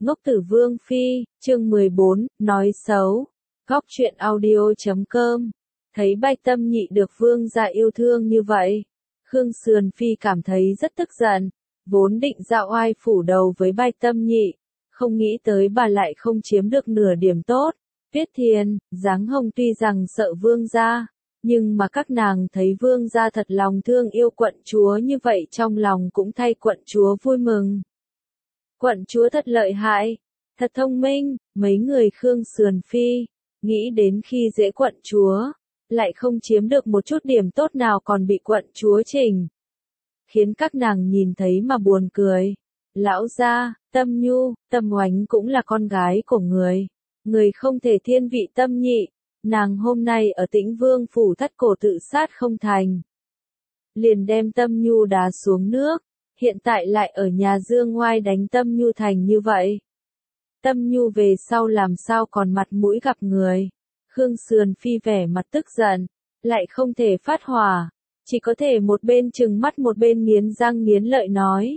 Ngốc Tử Vương Phi, chương 14, nói xấu. Góc truyện audio.com. Thấy Bạch Tâm Nhị được vương gia yêu thương như vậy, Khương Sườn Phi cảm thấy rất tức giận, vốn định ra oai phủ đầu với Bạch Tâm Nhị, không nghĩ tới bà lại không chiếm được nửa điểm tốt. Tuyết Thiên, Giáng Hồng tuy rằng sợ vương gia, nhưng mà các nàng thấy vương gia thật lòng thương yêu quận chúa như vậy trong lòng cũng thay quận chúa vui mừng. Quận chúa thật lợi hại, thật thông minh, mấy người Khương Sườn Phi, nghĩ đến khi dễ quận chúa, lại không chiếm được một chút điểm tốt nào còn bị quận chúa chỉnh. Khiến các nàng nhìn thấy mà buồn cười. Lão gia, Tâm Nhu, Tâm Oánh cũng là con gái của người. Người không thể thiên vị Tâm Nhị, nàng hôm nay ở Tĩnh Vương phủ thất cổ tự sát không thành. Liền đem Tâm Nhu đá xuống nước, hiện tại lại ở nhà Dương Ngoai đánh Tâm Nhu thành như vậy. Tâm Nhu về sau làm sao còn mặt mũi gặp người. Khương Sườn Phi vẻ mặt tức giận, lại không thể phát hỏa, chỉ có thể một bên trừng mắt một bên nghiến răng nghiến lợi nói.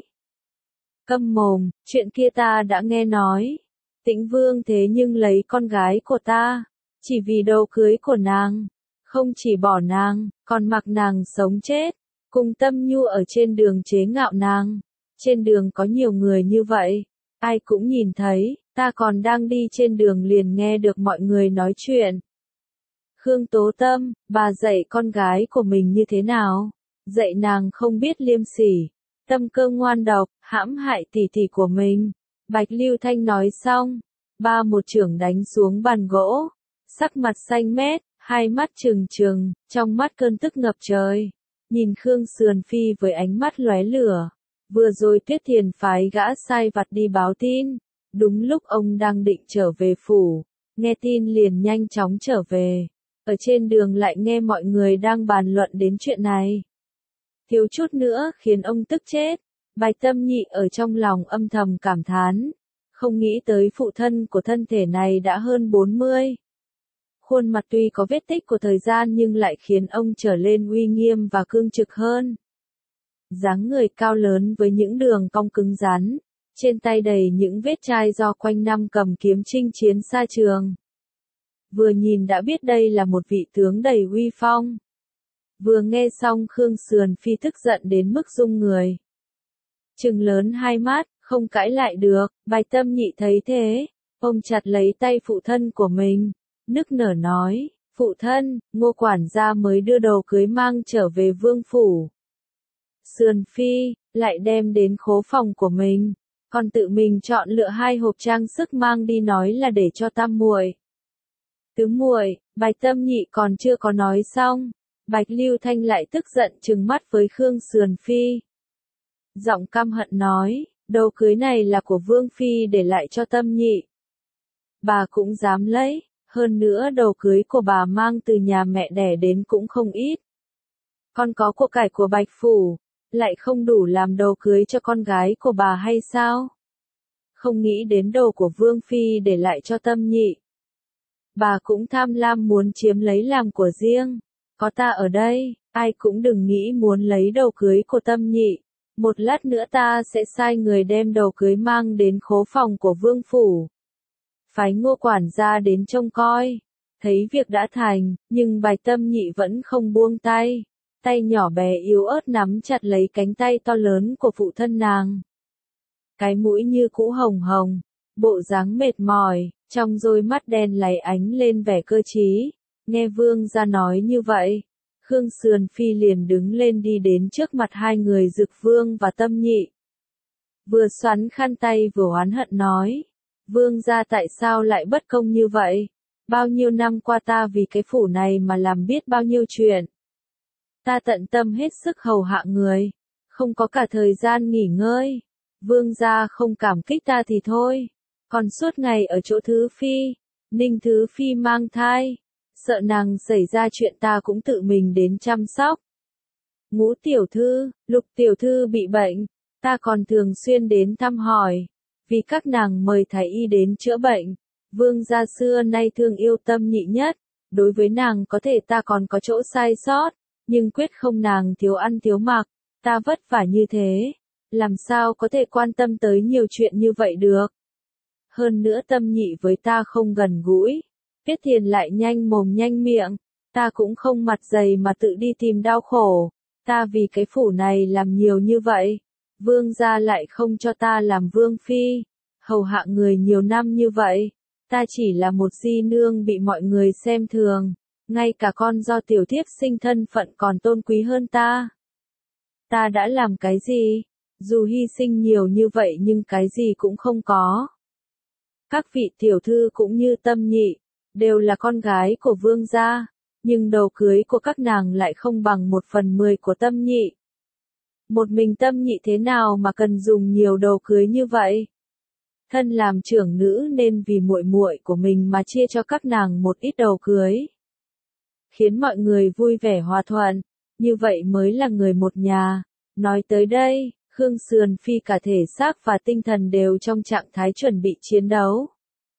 Câm mồm, chuyện kia ta đã nghe nói. Tĩnh Vương thế nhưng lấy con gái của ta, chỉ vì đầu cưới của nàng, không chỉ bỏ nàng, còn mặc nàng sống chết, cùng Tâm Nhu ở trên đường chế ngạo nàng. Trên đường có nhiều người như vậy, ai cũng nhìn thấy, ta còn đang đi trên đường liền nghe được mọi người nói chuyện. Khương Tố Tâm, bà dạy con gái của mình như thế nào? Dạy nàng không biết liêm sỉ, tâm cơ ngoan độc, hãm hại tỷ tỷ của mình. Bạch Lưu Thanh nói xong, ba một chưởng đánh xuống bàn gỗ, sắc mặt xanh mét, hai mắt trừng trừng, trong mắt cơn tức ngập trời. Nhìn Khương Sườn Phi với ánh mắt lóe lửa. Vừa rồi Tuyết Thiền phái gã sai vặt đi báo tin, đúng lúc ông đang định trở về phủ, nghe tin liền nhanh chóng trở về. Ở trên đường lại nghe mọi người đang bàn luận đến chuyện này. Thiếu chút nữa khiến ông tức chết. Bạch Tâm Nhị ở trong lòng âm thầm cảm thán, không nghĩ tới phụ thân của thân thể này đã hơn 40. Khuôn mặt tuy có vết tích của thời gian nhưng lại khiến ông trở lên uy nghiêm và cương trực hơn. Dáng người cao lớn với những đường cong cứng rắn, trên tay đầy những vết chai do quanh năm cầm kiếm chinh chiến xa trường. Vừa nhìn đã biết đây là một vị tướng đầy uy phong. Vừa nghe xong Khương Sườn Phi tức giận đến mức rung người. Trừng lớn hai mắt, không cãi lại được. Bạch Tâm Nhị thấy thế, ôm chặt lấy tay phụ thân của mình, nức nở nói, phụ thân, Ngô quản gia mới đưa đồ cưới mang trở về vương phủ. Sườn Phi, lại đem đến khố phòng của mình, còn tự mình chọn lựa 2 hộp trang sức mang đi nói là để cho tam muội. Tứ muội, Bạch Tâm Nhị còn chưa có nói xong, Bạch Lưu Thanh lại tức giận trừng mắt với Khương Sườn Phi. Giọng căm hận nói, đồ cưới này là của Vương Phi để lại cho Tâm Nhị. Bà cũng dám lấy, hơn nữa đồ cưới của bà mang từ nhà mẹ đẻ đến cũng không ít. Còn có của cải của Bạch Phủ, lại không đủ làm đồ cưới cho con gái của bà hay sao? Không nghĩ đến đồ của Vương Phi để lại cho Tâm Nhị. Bà cũng tham lam muốn chiếm lấy làm của riêng. Có ta ở đây, ai cũng đừng nghĩ muốn lấy đồ cưới của Tâm Nhị. Một lát nữa ta sẽ sai người đem đồ cưới mang đến khố phòng của Vương Phủ. Phái Ngô quản gia đến trông coi. Thấy việc đã thành, nhưng Bạch Tâm Nhị vẫn không buông tay. Tay nhỏ bé yếu ớt nắm chặt lấy cánh tay to lớn của phụ thân nàng. Cái mũi như cũ hồng hồng, bộ dáng mệt mỏi, trong đôi mắt đen láy ánh lên vẻ cơ trí. Nghe vương gia nói như vậy, Khương Sườn Phi liền đứng lên đi đến trước mặt hai người Dực Vương và Tâm Nhị. Vừa xoắn khăn tay vừa oán hận nói, vương gia tại sao lại bất công như vậy? Bao nhiêu năm qua ta vì cái phủ này mà làm biết bao nhiêu chuyện. Ta tận tâm hết sức hầu hạ người, không có cả thời gian nghỉ ngơi. Vương gia không cảm kích ta thì thôi, còn suốt ngày ở chỗ Thứ Phi, Ninh Thứ Phi mang thai, sợ nàng xảy ra chuyện ta cũng tự mình đến chăm sóc. Ngũ tiểu thư, Lục tiểu thư bị bệnh, ta còn thường xuyên đến thăm hỏi, vì các nàng mời thái y đến chữa bệnh. Vương gia xưa nay thương yêu Tâm Nhị nhất, đối với nàng có thể ta còn có chỗ sai sót, nhưng quyết không nàng thiếu ăn thiếu mặc, ta vất vả như thế, làm sao có thể quan tâm tới nhiều chuyện như vậy được. Hơn nữa Tâm Nhị với ta không gần gũi. Tiết Thiền lại nhanh mồm nhanh miệng. Ta cũng không mặt dày mà tự đi tìm đau khổ. Ta vì cái phủ này làm nhiều như vậy. Vương gia lại không cho ta làm vương phi. Hầu hạ người nhiều năm như vậy. Ta chỉ là một di nương bị mọi người xem thường. Ngay cả con do tiểu thiếp sinh thân phận còn tôn quý hơn ta. Ta đã làm cái gì? Dù hy sinh nhiều như vậy nhưng cái gì cũng không có. Các vị tiểu thư cũng như Tâm Nhị, đều là con gái của vương gia, nhưng đầu cưới của các nàng lại không bằng 1/10 của Tâm Nhị. Một mình Tâm Nhị thế nào mà cần dùng nhiều đầu cưới như vậy? Thân làm trưởng nữ nên vì muội muội của mình mà chia cho các nàng một ít đầu cưới. Khiến mọi người vui vẻ hòa thuận, như vậy mới là người một nhà. Nói tới đây, Khương Sườn Phi cả thể xác và tinh thần đều trong trạng thái chuẩn bị chiến đấu.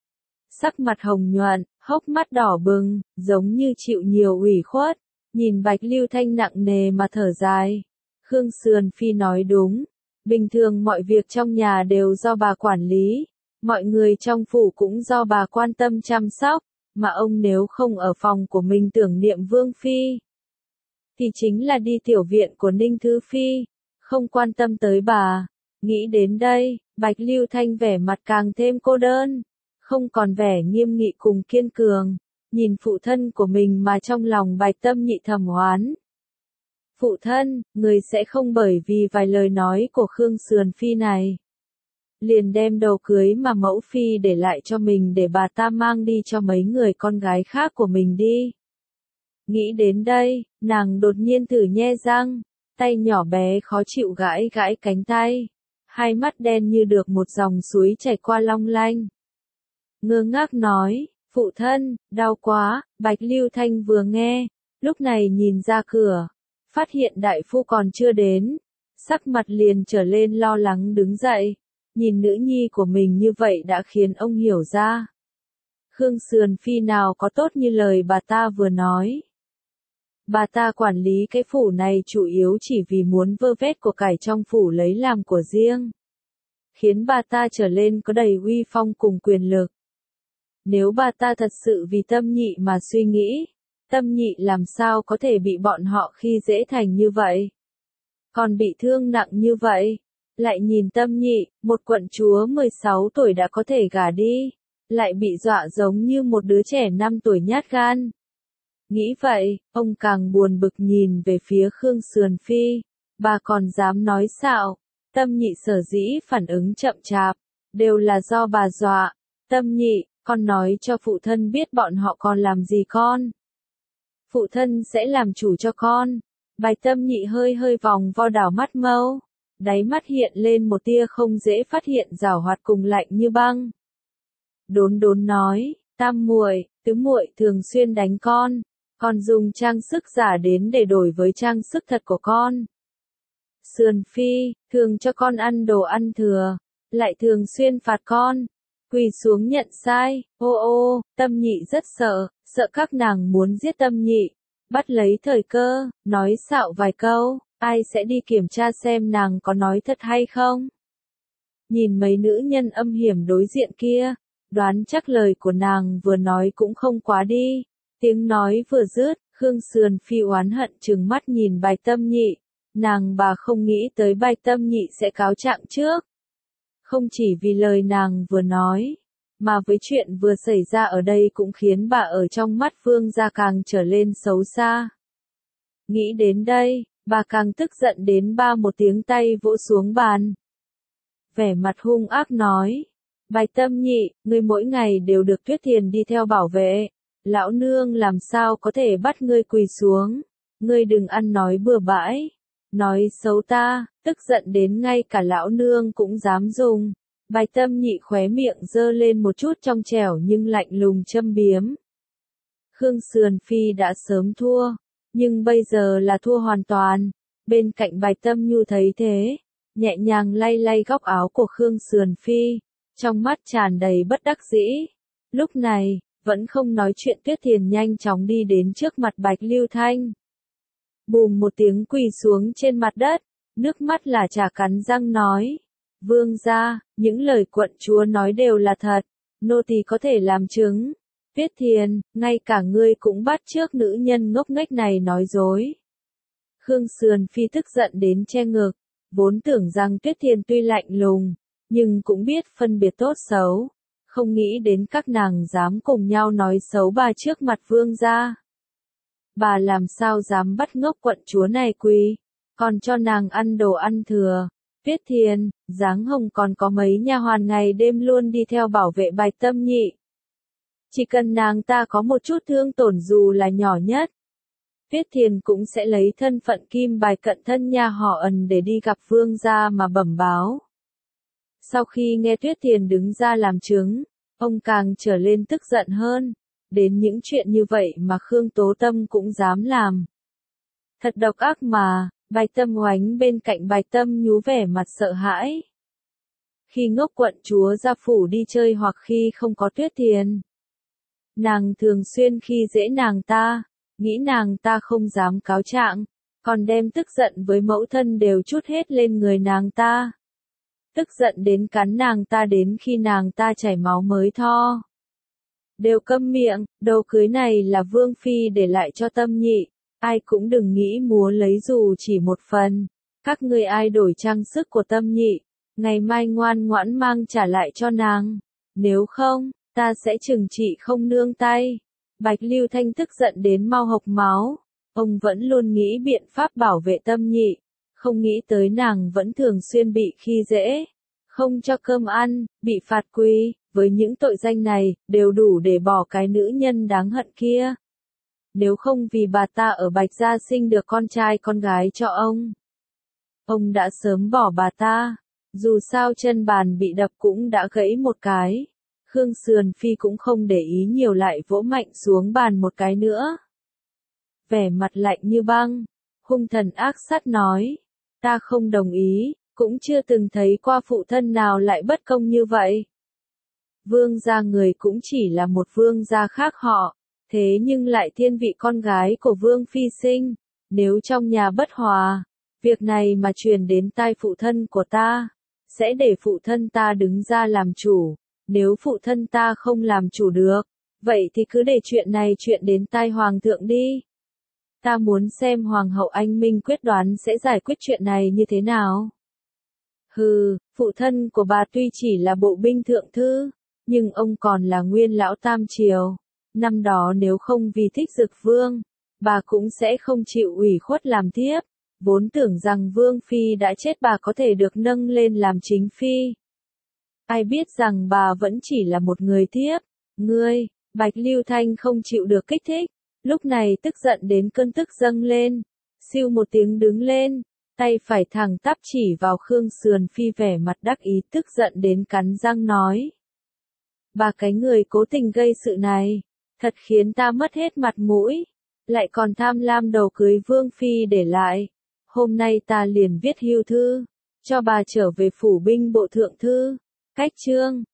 Sắc mặt hồng nhuận, hốc mắt đỏ bừng, giống như chịu nhiều ủy khuất, nhìn Bạch Lưu Thanh nặng nề mà thở dài. Khương Sườn Phi nói đúng, bình thường mọi việc trong nhà đều do bà quản lý, mọi người trong phủ cũng do bà quan tâm chăm sóc, mà ông nếu không ở phòng của mình tưởng niệm Vương Phi, thì chính là đi tiểu viện của Ninh Thứ Phi, không quan tâm tới bà. Nghĩ đến đây, Bạch Lưu Thanh vẻ mặt càng thêm cô đơn, không còn vẻ nghiêm nghị cùng kiên cường, nhìn phụ thân của mình mà trong lòng Bạch Tâm Nhị thầm oán. Phụ thân, người sẽ không bởi vì vài lời nói của Khương Sườn Phi này, liền đem đầu cưới mà mẫu phi để lại cho mình để bà ta mang đi cho mấy người con gái khác của mình đi. Nghĩ đến đây, nàng đột nhiên thử nhe răng, tay nhỏ bé khó chịu gãi gãi cánh tay, hai mắt đen như được một dòng suối chảy qua long lanh. Ngơ ngác nói, phụ thân, đau quá. Bạch Lưu Thanh vừa nghe, lúc này nhìn ra cửa, phát hiện đại phu còn chưa đến, sắc mặt liền trở lên lo lắng đứng dậy, nhìn nữ nhi của mình như vậy đã khiến ông hiểu ra. Khương Sườn Phi nào có tốt như lời bà ta vừa nói. Bà ta quản lý cái phủ này chủ yếu chỉ vì muốn vơ vét của cải trong phủ lấy làm của riêng, khiến bà ta trở lên có đầy uy phong cùng quyền lực. Nếu bà ta thật sự vì Tâm Nhị mà suy nghĩ, Tâm Nhị làm sao có thể bị bọn họ khi dễ thành như vậy? Còn bị thương nặng như vậy, lại nhìn Tâm Nhị, một quận chúa 16 tuổi đã có thể gả đi, lại bị dọa giống như một đứa trẻ 5 tuổi nhát gan. Nghĩ vậy, ông càng buồn bực nhìn về phía Khương Sườn Phi, bà còn dám nói xạo. Tâm Nhị sở dĩ phản ứng chậm chạp, đều là do bà dọa. Tâm Nhị, con nói cho phụ thân biết bọn họ còn làm gì con. Phụ thân sẽ làm chủ cho con. Bạch Tâm Nhị hơi hơi vòng vo đảo mắt mâu, đáy mắt hiện lên một tia không dễ phát hiện giảo hoạt cùng lạnh như băng. Đốn đốn nói, Tam muội, tứ muội thường xuyên đánh con dùng trang sức giả đến để đổi với trang sức thật của con. Sườn Phi, thường cho con ăn đồ ăn thừa, lại thường xuyên phạt con. Quỳ xuống nhận sai. Ô, Tâm Nhị rất sợ các nàng muốn giết Tâm Nhị, bắt lấy thời cơ, nói xạo vài câu, ai sẽ đi kiểm tra xem nàng có nói thật hay không. Nhìn mấy nữ nhân âm hiểm đối diện kia, đoán chắc lời của nàng vừa nói cũng không quá đi. Tiếng nói vừa dứt, Khương Sườn Phi oán hận trừng mắt nhìn Bạch Tâm Nhị, nàng bà không nghĩ tới Bạch Tâm Nhị sẽ cáo trạng trước. Không chỉ vì lời nàng vừa nói, mà với chuyện vừa xảy ra ở đây cũng khiến bà ở trong mắt Vương gia càng trở lên xấu xa. Nghĩ đến đây, bà càng tức giận đến ba một tiếng tay vỗ xuống bàn. Vẻ mặt hung ác nói, Bạch Tâm Nhị, ngươi mỗi ngày đều được Tuyết Thiền đi theo bảo vệ, lão nương làm sao có thể bắt ngươi quỳ xuống, ngươi đừng ăn nói bừa bãi, nói xấu ta, tức giận đến ngay cả lão nương cũng dám dùng. Bạch Tâm Nhị khóe miệng giơ lên một chút trong trẻo nhưng lạnh lùng châm biếm. Khương Sườn Phi đã sớm thua, nhưng bây giờ là thua hoàn toàn. Bên cạnh Bạch Tâm Nhu thấy thế, nhẹ nhàng lay lay góc áo của Khương Sườn Phi, trong mắt tràn đầy bất đắc dĩ. Lúc này, vẫn không nói chuyện Tuyết Thiền nhanh chóng đi đến trước mặt Bạch Lưu Thanh. Bùm một tiếng quỳ xuống trên mặt đất, nước mắt là chả cắn răng nói, Vương gia, những lời quận chúa nói đều là thật, nô tỳ có thể làm chứng. Tuyết Thiền, ngay cả ngươi cũng bắt chước nữ nhân ngốc nghếch này nói dối. Khương Sườn Phi tức giận đến che ngực, vốn tưởng rằng Tuyết Thiền tuy lạnh lùng, nhưng cũng biết phân biệt tốt xấu, không nghĩ đến các nàng dám cùng nhau nói xấu bà trước mặt vương gia. Bà làm sao dám bắt ngốc quận chúa này quỳ, còn cho nàng ăn đồ ăn thừa. Tuyết Thiền, Giáng Hồng còn có mấy nha hoàn ngày đêm luôn đi theo bảo vệ Bạch Tâm Nhị. Chỉ cần nàng ta có một chút thương tổn dù là nhỏ nhất, Tuyết Thiền cũng sẽ lấy thân phận kim bài cận thân nhà họ Ẩn để đi gặp vương gia mà bẩm báo. Sau khi nghe Tuyết Thiền đứng ra làm chứng, ông càng trở lên tức giận hơn, đến những chuyện như vậy mà Khương Tố Tâm cũng dám làm. Thật độc ác mà, Bạch Tâm Oánh bên cạnh Bạch Tâm Nhú vẻ mặt sợ hãi. Khi ngốc quận chúa ra phủ đi chơi hoặc khi không có Tuyết Thiền, nàng thường xuyên khi dễ nàng ta, nghĩ nàng ta không dám cáo trạng, còn đem tức giận với mẫu thân đều trút hết lên người nàng ta. Tức giận đến cắn nàng ta đến khi nàng ta chảy máu mới tho. Đều câm miệng, đồ cưới này là Vương Phi để lại cho Tâm Nhị, ai cũng đừng nghĩ múa lấy dù chỉ một phần. Các ngươi ai đổi trang sức của Tâm Nhị, ngày mai ngoan ngoãn mang trả lại cho nàng. Nếu không, ta sẽ trừng trị không nương tay. Bạch Lưu Thanh tức giận đến mau hộc máu. Ông vẫn luôn nghĩ biện pháp bảo vệ Tâm Nhị, không nghĩ tới nàng vẫn thường xuyên bị khi dễ, không cho cơm ăn, bị phạt quỳ, với những tội danh này, đều đủ để bỏ cái nữ nhân đáng hận kia. Nếu không vì bà ta ở Bạch Gia sinh được con trai con gái cho ông đã sớm bỏ bà ta, dù sao chân bàn bị đập cũng đã gãy một cái. Khương Sườn Phi cũng không để ý nhiều lại vỗ mạnh xuống bàn một cái nữa. Vẻ mặt lạnh như băng, hung thần ác sát nói, ta không đồng ý, cũng chưa từng thấy qua phụ thân nào lại bất công như vậy. Vương gia người cũng chỉ là một vương gia khác họ, thế nhưng lại thiên vị con gái của Vương Phi sinh, nếu trong nhà bất hòa, việc này mà truyền đến tai phụ thân của ta, sẽ để phụ thân ta đứng ra làm chủ, nếu phụ thân ta không làm chủ được, vậy thì cứ để chuyện này chuyện đến tai hoàng thượng đi. Ta muốn xem hoàng hậu anh minh quyết đoán sẽ giải quyết chuyện này như thế nào. Hừ, phụ thân của bà tuy chỉ là bộ binh thượng thư, nhưng ông còn là nguyên lão tam triều. Năm đó nếu không vì thích Dực Vương, bà cũng sẽ không chịu ủy khuất làm thiếp. Vốn tưởng rằng Vương Phi đã chết bà có thể được nâng lên làm chính Phi. Ai biết rằng bà vẫn chỉ là một người thiếp. Ngươi, Bạch Lưu Thanh không chịu được kích thích, lúc này tức giận đến cơn tức dâng lên. Siêu một tiếng đứng lên, tay phải thẳng tắp chỉ vào Khương Sườn Phi vẻ mặt đắc ý tức giận đến cắn răng nói. Bà cái người cố tình gây sự này, thật khiến ta mất hết mặt mũi, lại còn tham lam đầu cưới Vương Phi để lại. Hôm nay ta liền viết hưu thư, cho bà trở về phủ binh bộ thượng thư. Cách chương